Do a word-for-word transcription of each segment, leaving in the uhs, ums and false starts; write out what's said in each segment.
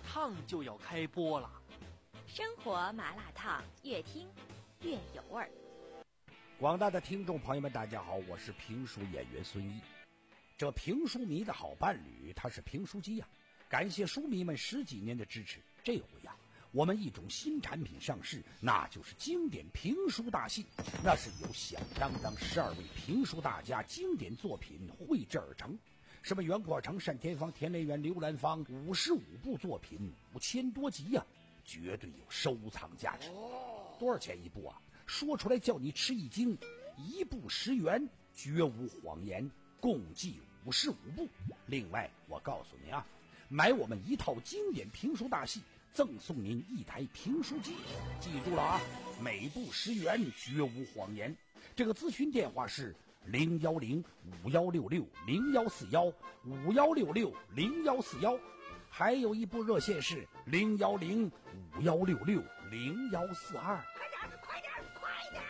烫就要开播了。 生活麻辣烫，越听越有味儿。 广大的听众朋友们，大家好，我是评书演员孙一。这评书迷的好伴侣，他是评书机呀、啊！感谢书迷们十几年的支持。这回呀、啊，我们一种新产品上市，那就是经典评书大戏。那是由响当当十二位评书大家经典作品绘制而成。什么袁国成、单田芳、田连元、刘兰芳，五十五部作品，五千多集呀、啊，绝对有收藏价值。多少钱一部啊？说出来叫你吃一惊，一部十元，绝无谎言，共计五十五部。另外，我告诉你啊，买我们一套经典评书大戏，赠送您一台评书机。记住了啊，每部十元，绝无谎言。这个咨询电话是零幺零五幺六六零幺四幺五幺六六零幺四幺，还有一部热线是零幺零五幺六六零幺四二。 快点，快点，快点！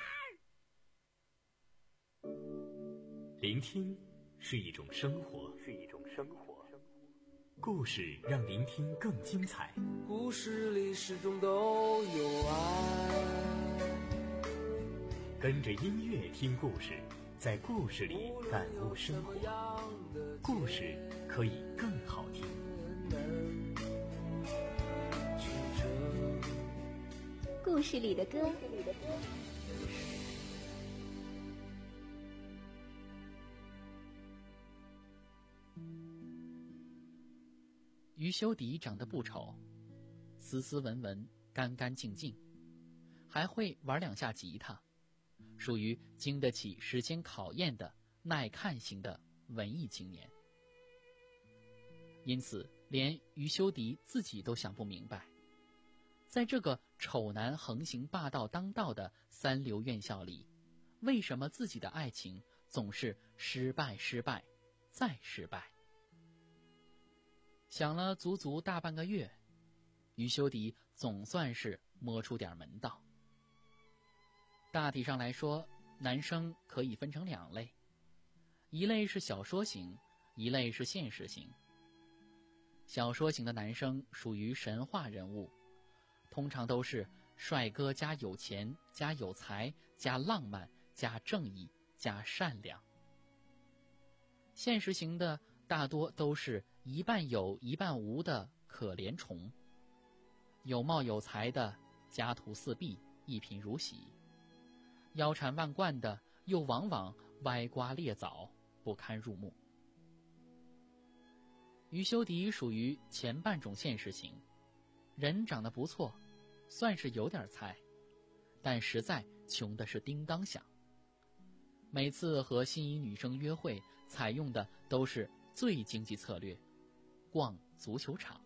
聆听是一种生活，是一种生活。故事让聆听更精彩。 故事里始终都有爱。 跟着音乐听故事，在故事里感悟生活。故事可以更好听。 故事里的歌。 余修迪长得不丑，斯斯文文，干干净净，还会玩两下吉他，属于经得起时间考验的耐看型的文艺青年。因此连余修迪自己都想不明白，在这个丑男横行霸道当道的三流院校里，为什么自己的爱情总是失败失败再失败。想了足足大半个月，余修迪总算是摸出点门道。大体上来说，男生可以分成两类，一类是小说型，一类是现实型。小说型的男生属于神话人物，通常都是帅哥加有钱加有才加浪漫加正义加善良。现实型的大多都是一半有一半无的可怜虫，有貌有才的家徒四壁一贫如洗，腰缠万贯的又往往歪瓜裂枣不堪入目。余修迪属于前半种现实型，人长得不错，算是有点才，但实在穷的是叮当响。每次和心仪女生约会，采用的都是最经济策略，逛足球场。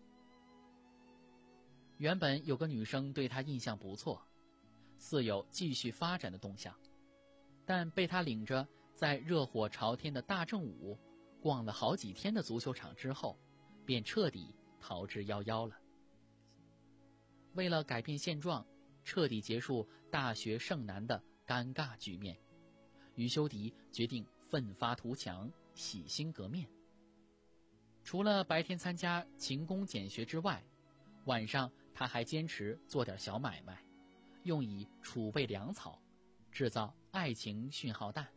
原本有个女生对他印象不错，似有继续发展的动向，但被他领着在热火朝天的大正午逛了好几天的足球场之后，便彻底逃之夭夭了。为了改变现状，彻底结束大学剩男的尴尬局面，余修迪决定奋发图强，洗心革面。除了白天参加勤工俭学之外，晚上他还坚持做点小买卖，用以储备粮草，制造爱情讯号弹。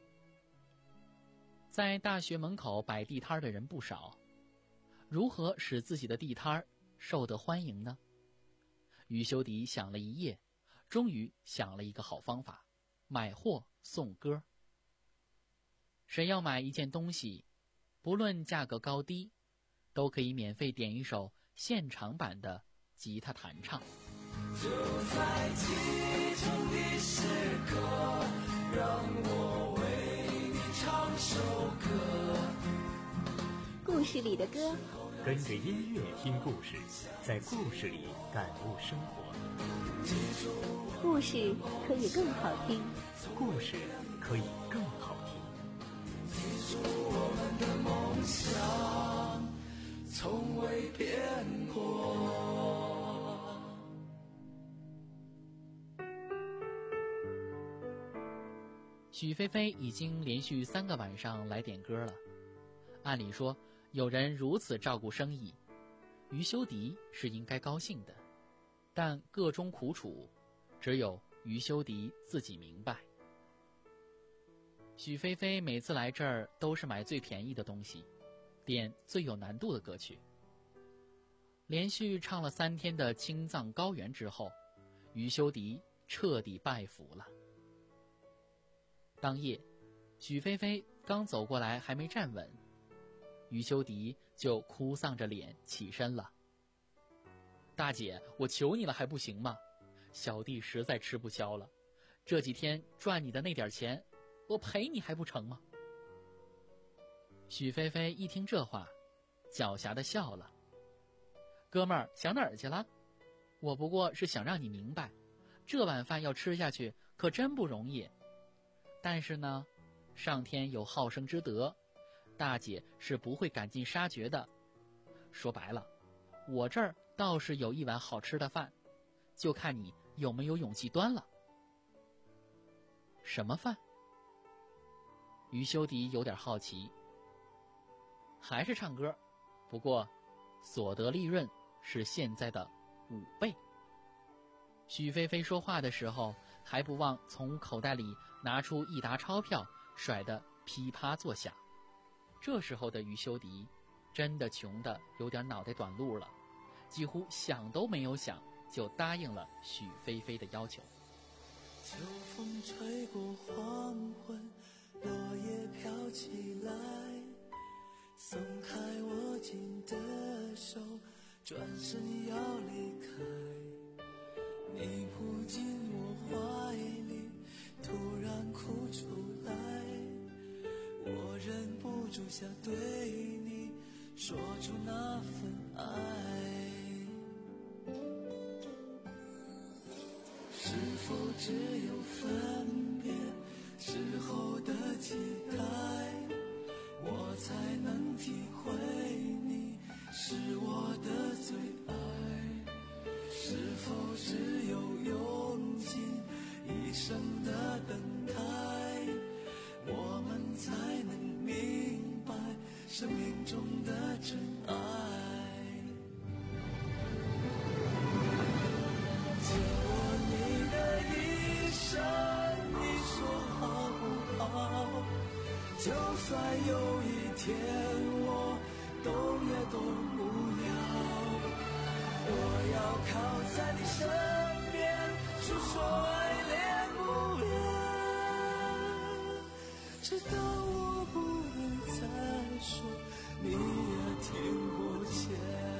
在大学门口摆地摊的人不少，如何使自己的地摊受得欢迎呢？余修迪想了一夜，终于想了一个好方法：买货送歌。谁要买一件东西，不论价格高低，都可以免费点一首现场版的吉他弹唱。 就在启程的时刻，让我为你唱首歌。故事里的歌， 跟着音乐听故事，在故事里感悟生活。 故事可以更好听， 故事可以更好听。 记住我们的梦想从未变过。 许菲菲已经连续三个晚上来点歌了。按理说，有人如此照顾生意， 于修迪是应该高兴的，但个中苦楚，只有于修迪自己明白。许菲菲每次来这儿都是买最便宜的东西，点最有难度的歌曲。连续唱了三天的青藏高原之后，于修迪彻底拜服了。当夜，许菲菲刚走过来，还没站稳，于修迪就哭丧着脸起身了。大姐，我求你了还不行吗？小弟实在吃不消了，这几天赚你的那点钱，我赔你还不成吗？许菲菲一听这话，狡黠地笑了。哥们儿，想哪儿去了？我不过是想让你明白，这碗饭要吃下去可真不容易。但是呢，上天有好生之德，大姐是不会赶尽杀绝的。说白了，我这儿倒是有一碗好吃的饭，就看你有没有勇气端了。什么饭？于修迪有点好奇。还是唱歌，不过所得利润是现在的五倍。许菲菲说话的时候，还不忘从口袋里拿出一沓钞票，甩得噼啪作响。这时候的于修迪真的穷得有点脑袋短路了，几乎想都没有想就答应了许菲菲的要求。 秋风吹过黄昏，落叶飘起来，松开握紧的手，转身要离开。你扑进我怀里，突然哭出来，我忍不住想对你说出那份爱。是否只有分别时候的期待，我才能体会你是我的最爱？是否只有用尽一生的等待，我们才能明白生命中的真爱？借我你的一生，你说好不好？就算有一天我动也动不了，我要靠在你身边，诉说爱恋不了，直到我不能再说，你也听不见。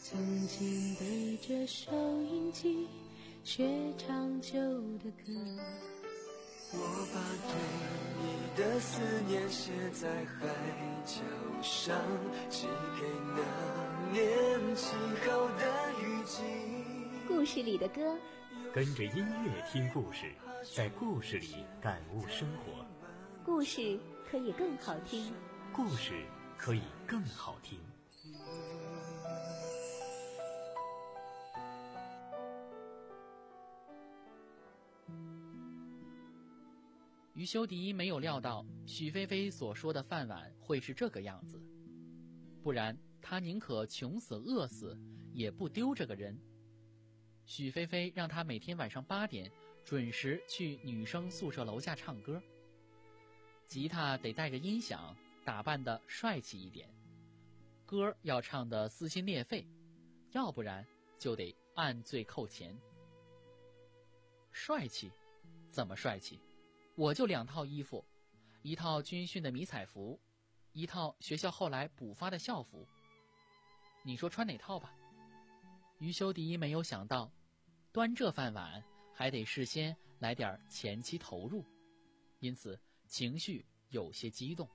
曾经背着收音机学唱旧的歌，我把对你的思念写在海角上，寄给那年起好的雨季。 故事里的歌， 跟着音乐听故事，在故事里感悟生活。 故事可以更好听， 故事可以更好听。 于修迪没有料到许菲菲所说的饭碗会是这个样子，不然他宁可穷死饿死也不丢这个人。许菲菲让他每天晚上八点准时去女生宿舍楼下唱歌，吉他得带着音响，打扮得帅气一点，歌要唱得撕心裂肺，要不然就得按罪扣钱。帅气？怎么帅气？我就两套衣服，一套军训的迷彩服，一套学校后来补发的校服。你说穿哪套吧？于修迪没有想到，端这饭碗还得事先来点前期投入，因此情绪有些激动。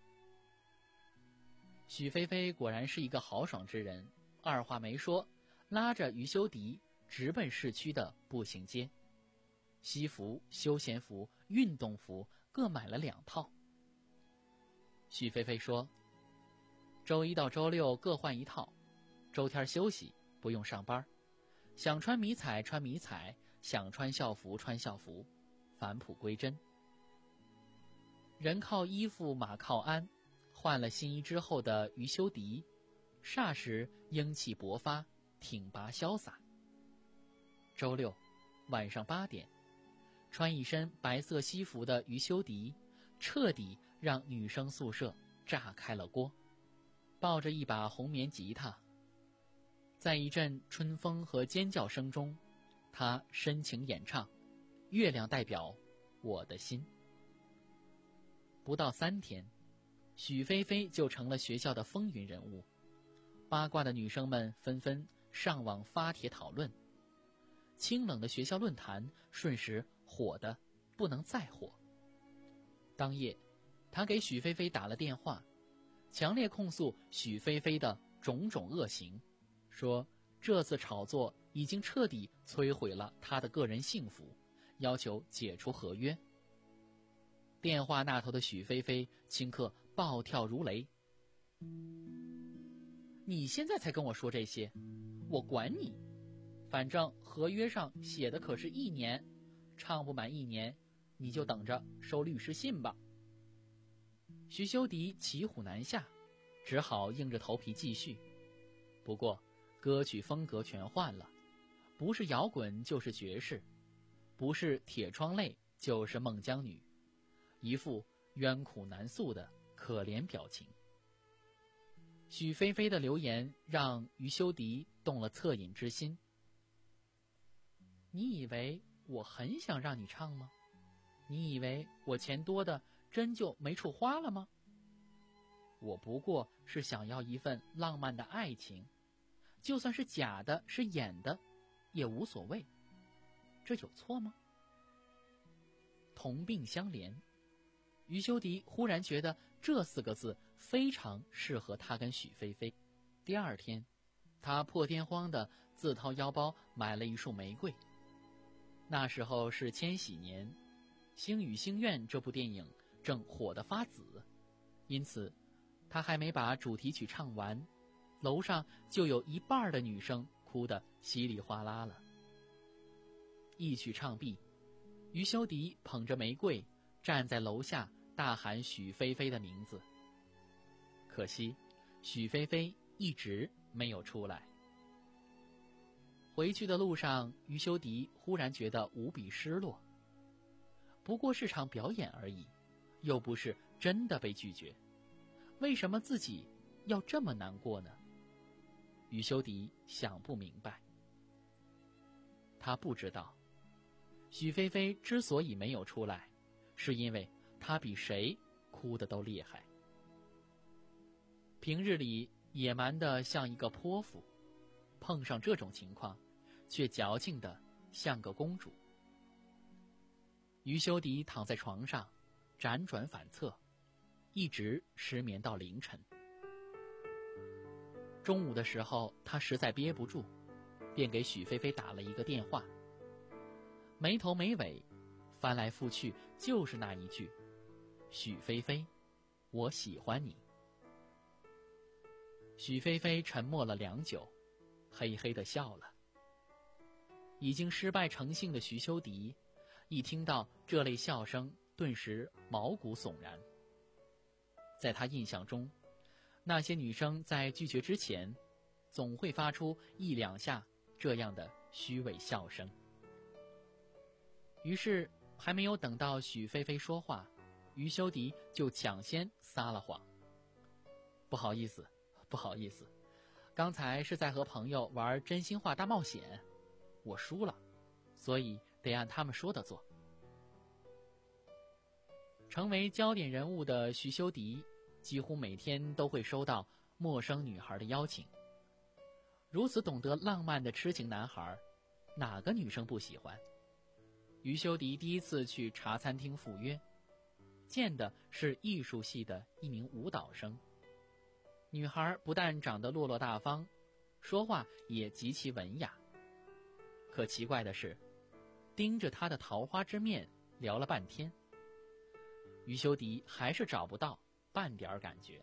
许菲菲果然是一个豪爽之人，二话没说，拉着于修迪直奔市区的步行街。西服、休闲服、运动服各买了两套。许菲菲说，周一到周六各换一套，周天休息，不用上班，想穿迷彩穿迷彩，想穿校服穿校服，返璞归真。人靠衣服马靠鞍，换了新衣之后的于修迪霎时英气勃发，挺拔潇洒。周六晚上八点，穿一身白色西服的于修迪彻底让女生宿舍炸开了锅，抱着一把红棉吉他，在一阵春风和尖叫声中，他深情演唱《月亮代表我的心》。不到三天，许菲菲就成了学校的风云人物，八卦的女生们纷纷上网发帖讨论，清冷的学校论坛瞬时火得不能再火。当夜，他给许菲菲打了电话，强烈控诉许菲菲的种种恶行，说这次炒作已经彻底摧毁了他的个人幸福，要求解除合约。电话那头的许菲菲顷刻暴跳如雷，你现在才跟我说这些，我管你，反正合约上写的可是一年，唱不满一年，你就等着收律师信吧。徐修迪骑虎难下，只好硬着头皮继续。不过歌曲风格全换了，不是摇滚就是爵士，不是铁窗泪就是孟姜女，一副冤苦难诉的可怜表情。许菲菲的留言让于修迪动了恻隐之心。你以为我很想让你唱吗？你以为我钱多的真就没处花了吗？我不过是想要一份浪漫的爱情，就算是假的，是演的，也无所谓，这有错吗？同病相怜，于修迪忽然觉得这四个字非常适合他跟许菲菲。第二天，他破天荒地自掏腰包买了一束玫瑰。那时候是千禧年，《星语心愿》这部电影正火得发紫，因此他还没把主题曲唱完，楼上就有一半的女生哭得稀里哗啦了。一曲唱毕，于修迪捧着玫瑰站在楼下大喊许菲菲的名字，可惜许菲菲一直没有出来。回去的路上，于修迪忽然觉得无比失落。不过是场表演而已，又不是真的被拒绝，为什么自己要这么难过呢？于修迪想不明白。他不知道，许菲菲之所以没有出来，是因为她比谁哭得都厉害。平日里野蛮得像一个泼妇， 碰上这种情况，却矫情的像个公主。余修迪躺在床上，辗转反侧，一直失眠到凌晨。中午的时候，他实在憋不住，便给许菲菲打了一个电话。没头没尾，翻来覆去就是那一句：许菲菲，我喜欢你。许菲菲沉默了良久，嘿嘿地笑了。已经失败成性的徐修迪，一听到这类笑声，顿时毛骨悚然。在他印象中，那些女生在拒绝之前，总会发出一两下这样的虚伪笑声。于是，还没有等到许菲菲说话，余修迪就抢先撒了谎。不好意思，不好意思，刚才是在和朋友玩真心话大冒险，我输了，所以得按他们说的做。成为焦点人物的徐修迪，几乎每天都会收到陌生女孩的邀请。如此懂得浪漫的痴情男孩，哪个女生不喜欢？余修迪第一次去茶餐厅赴约，见的是艺术系的一名舞蹈生。女孩不但长得落落大方，说话也极其文雅。可奇怪的是，盯着她的桃花之面聊了半天，余修迪还是找不到半点感觉。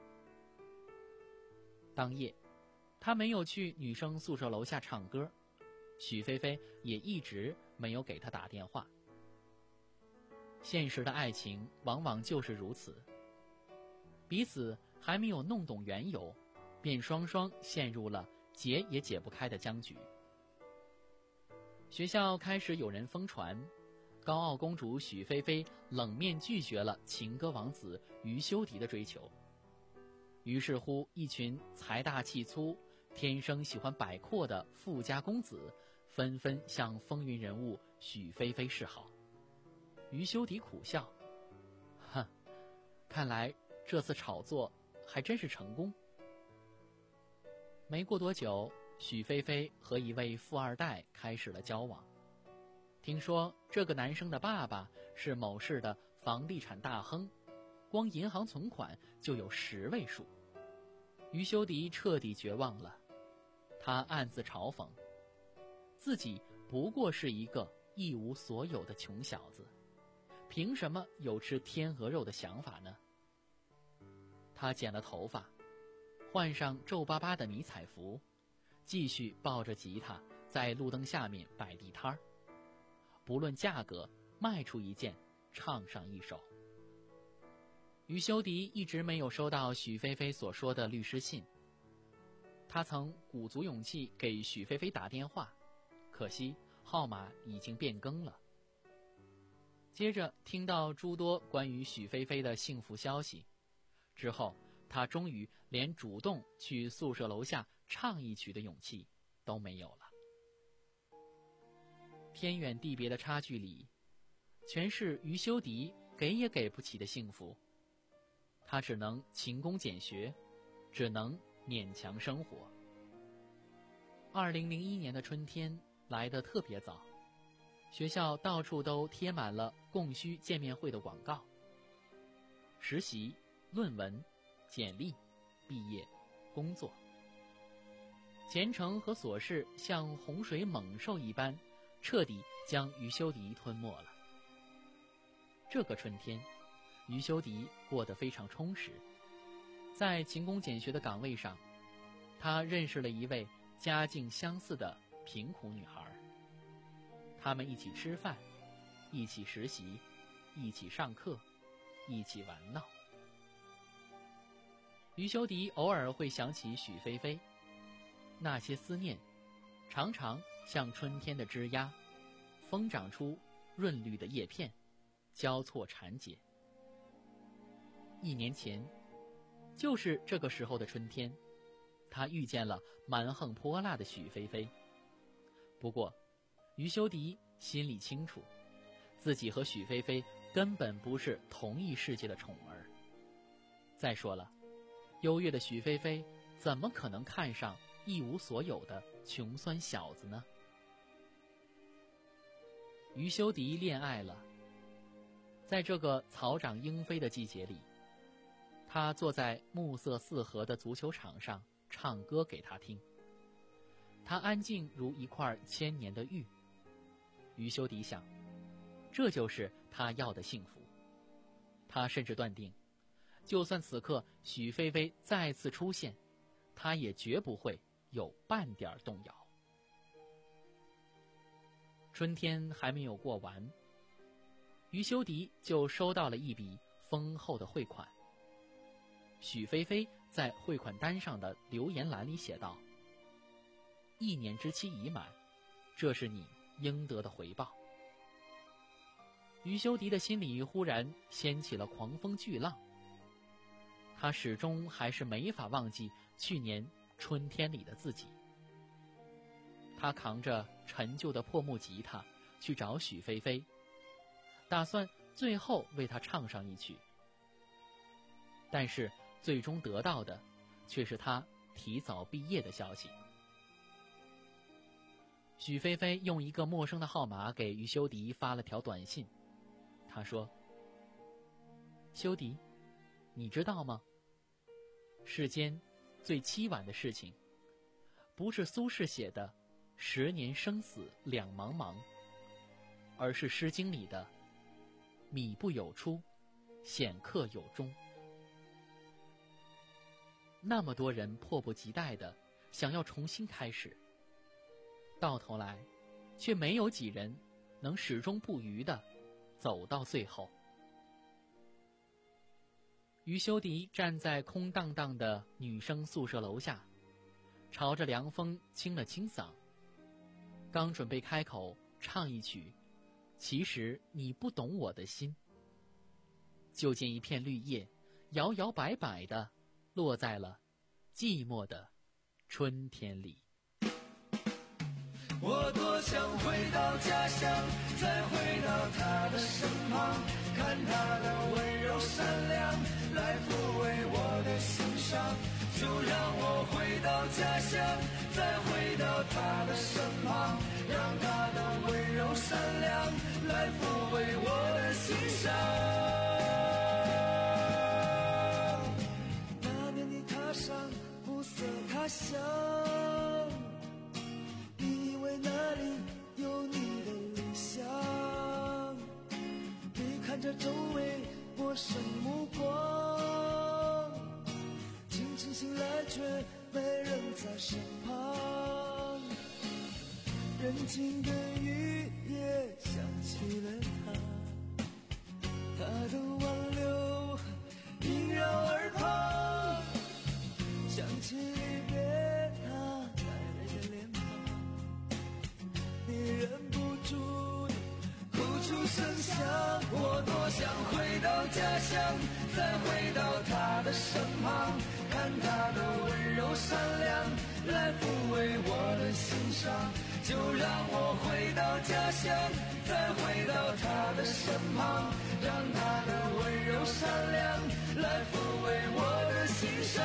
当夜，他没有去女生宿舍楼下唱歌，许菲菲也一直没有给他打电话。现实的爱情往往就是如此，彼此还没有弄懂缘由，便双双陷入了解也解不开的僵局。学校开始有人疯传，高傲公主许菲菲冷面拒绝了情歌王子余修迪的追求。于是乎，一群财大气粗、天生喜欢摆阔的富家公子纷纷向风云人物许菲菲示好。余修迪苦笑，哼，看来这次炒作还真是成功。没过多久，许菲菲和一位富二代开始了交往。听说这个男生的爸爸是某市的房地产大亨，光银行存款就有十位数。余修迪彻底绝望了，他暗自嘲讽，自己不过是一个一无所有的穷小子，凭什么有吃天鹅肉的想法呢？他剪了头发，换上皱巴巴的迷彩服，继续抱着吉他在路灯下面摆地摊儿，不论价格，卖出一件，唱上一首。余修迪一直没有收到许菲菲所说的律师信，他曾鼓足勇气给许菲菲打电话，可惜号码已经变更了。接着听到诸多关于许菲菲的幸福消息之后，他终于连主动去宿舍楼下唱一曲的勇气都没有了。天远地别的差距里，全是余修迪给也给不起的幸福。他只能勤工俭学，只能勉强生活。二零零一年的春天来得特别早，学校到处都贴满了供需见面会的广告。实习、论文、简历、毕业、工作，前程和琐事像洪水猛兽一般，彻底将余修迪吞没了。这个春天，余修迪过得非常充实。在勤工俭学的岗位上，他认识了一位家境相似的贫苦女孩。他们一起吃饭，一起实习，一起上课，一起玩闹。余修迪偶尔会想起许菲菲，那些思念常常像春天的枝桠，疯长出润绿的叶片，交错缠结。一年前，就是这个时候的春天，他遇见了蛮横泼辣的许菲菲。不过余修迪心里清楚，自己和许菲菲根本不是同一世界的宠儿。再说了，优越的许菲菲怎么可能看上一无所有的穷酸小子呢？余修迪恋爱了，在这个草长莺飞的季节里，他坐在暮色四合的足球场上唱歌给他听。他安静如一块千年的玉。余修迪想，这就是他要的幸福。他甚至断定，就算此刻许菲菲再次出现，他也绝不会有半点动摇。春天还没有过完，余修迪就收到了一笔丰厚的汇款。许菲菲在汇款单上的留言栏里写道：一年之期已满，这是你应得的回报。余修迪的心里忽然掀起了狂风巨浪，他始终还是没法忘记去年春天里的自己。他扛着陈旧的破木吉他去找许菲菲，打算最后为她唱上一曲，但是最终得到的却是她提早毕业的消息。许菲菲用一个陌生的号码给余修迪发了条短信，她说：修迪，你知道吗？世间最凄婉的事情，不是苏轼写的十年生死两茫茫，而是诗经里的米不有出，显客有终。那么多人迫不及待的想要重新开始，到头来却没有几人能始终不渝的走到最后。余修迪站在空荡荡的女生宿舍楼下，朝着凉风清了清嗓，刚准备开口唱一曲其实你不懂我的心，就见一片绿叶摇摇摆摆地落在了寂寞的春天里。 我多想回到家乡，再回到他的身旁，看他的温柔善良来抚慰我的心伤。就让我回到家乡，再回到他的身旁，让他的温柔善良来抚慰我的心伤。那年你踏上暮色他乡，你以为那里有你的理想，你看着周围陌生目光，清晨醒来却没人在身旁，人静的雨也想起了他，他的挽留萦绕耳旁，想起离别他带来的脸庞，你忍不住的哭出声响。我多想回到家乡，再回到他的身旁，看他的温柔善良来抚慰我的心伤。就让我回到家乡，再回到他的身旁，让他的温柔善良来抚慰我的心伤。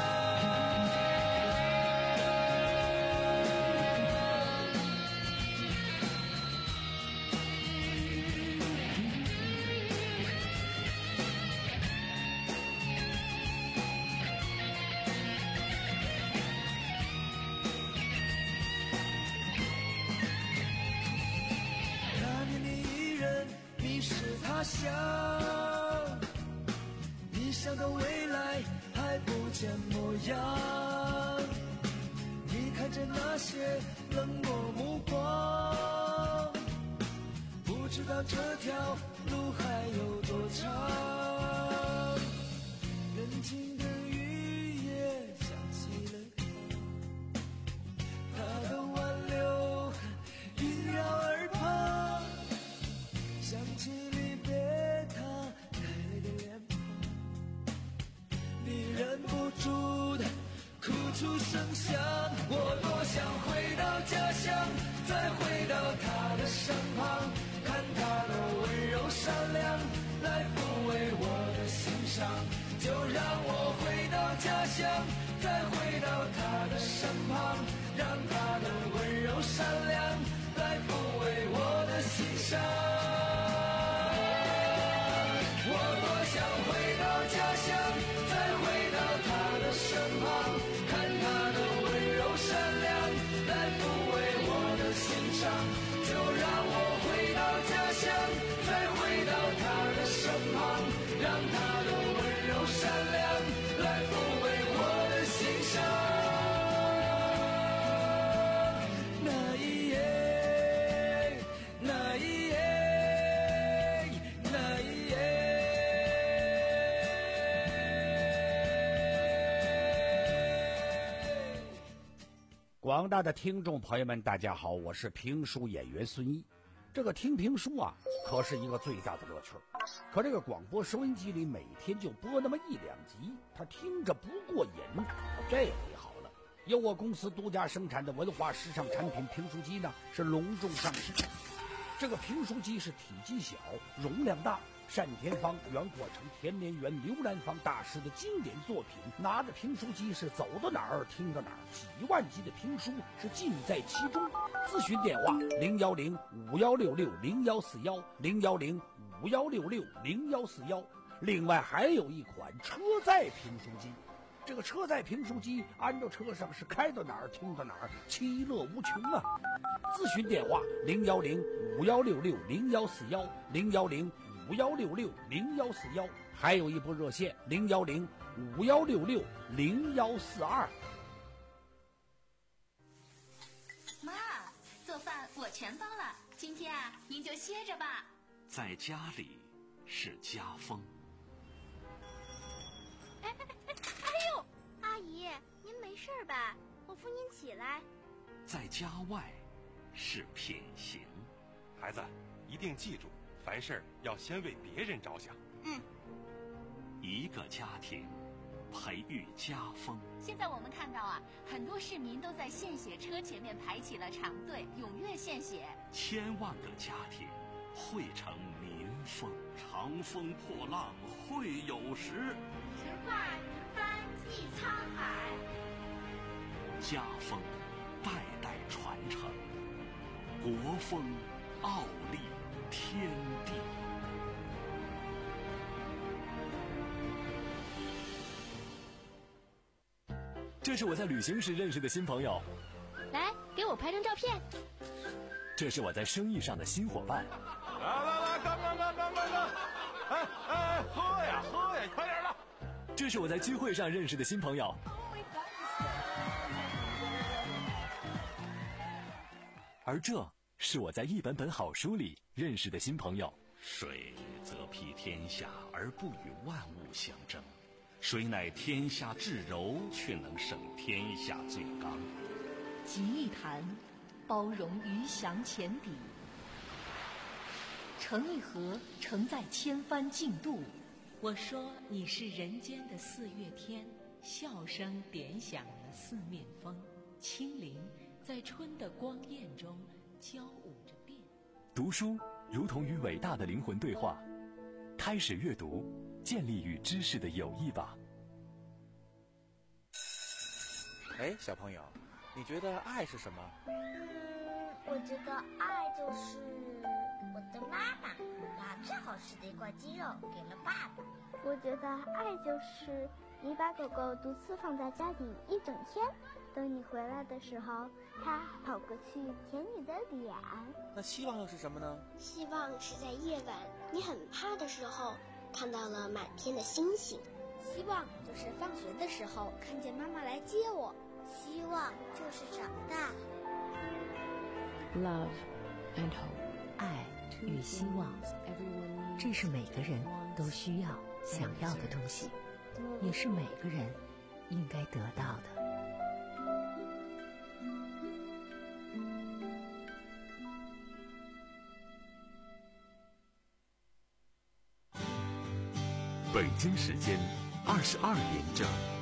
他乡，你想到未来还不见模样，你看着那些冷漠目光，不知道这条路还有多长。人静的雨也想起了他，他的挽留萦绕耳旁，想起离别他带来的脸庞，你忍不住的哭出声响。我多想回到家乡，再回到他的身旁，看他的温柔善良来抚慰我的广大的听众朋友们，大家好，我是评书演员孙一。这个听评书啊，可是一个最大的乐趣。可这个广播收音机里每天就播那么一两集，他听着不过瘾。这回好了，由我公司独家生产的文化时尚产品评书机呢，是隆重上市。这个评书机是体积小，容量大。单田芳、袁国成、田连元、刘兰芳大师的经典作品，拿着评书机是走到哪儿听到哪儿，几万集的评书是尽在其中。咨询电话零幺零五幺六六零幺四幺零幺零五幺六六零幺四幺。另外还有一款车载评书机，这个车载评书机安到车上是开到哪儿听到哪儿，其乐无穷啊！咨询电话零幺零五幺六六零幺四幺零幺零五幺六六零幺四幺，还有一部热线零幺零五幺六六零幺四二。 妈，做饭我全包了，今天啊，您就歇着吧。 在家里是家风。 哎哎哎哎呦，阿姨，您没事吧？我扶您起来。 在家外是品行。 孩子，一定记住，凡事要先为别人着想。 嗯。 一个家庭培育家风。 现在我们看到啊，很多市民都在献血车前面排起了长队，踊跃献血。 千万个家庭汇成民风。长风破浪会有时， 直挂云帆济沧海。 家风代代传承，国风傲立天地。 这是我在旅行时认识的新朋友， 来，给我拍张照片。 这是我在生意上的新伙伴。 来来来，干干干干干干！哎哎，喝呀喝呀，快点的！ 这是我在聚会上认识的新朋友。而这是我在一本本好书里认识的新朋友。 水则披天下而不与万物相争，谁乃天下至柔，却能胜天下最刚。 集一坛，包容鱼翔浅底；盛一盒，盛在千帆竞渡。我说你是人间的四月天，笑声点响了四面风，清灵在春的光艳中交舞着变。 读书如同与伟大的灵魂对话，开始阅读，建立与知识的友谊吧。 哎，小朋友，你觉得爱是什么？ 嗯，我觉得爱就是我的妈妈把最好吃的一块鸡肉给了爸爸。 我觉得爱就是你把狗狗独自放在家里一整天，等你回来的时候，它跑过去舔你的脸。 那希望又是什么呢？ 希望是在夜晚你很怕的时候，看到了满天的星星。 希望就是放学的时候看见妈妈来接我。 希望就是长大。 Love and hope， 爱与希望，这是每个人都需要、想要的东西，也是每个人应该得到的。 北京时间二十二点整。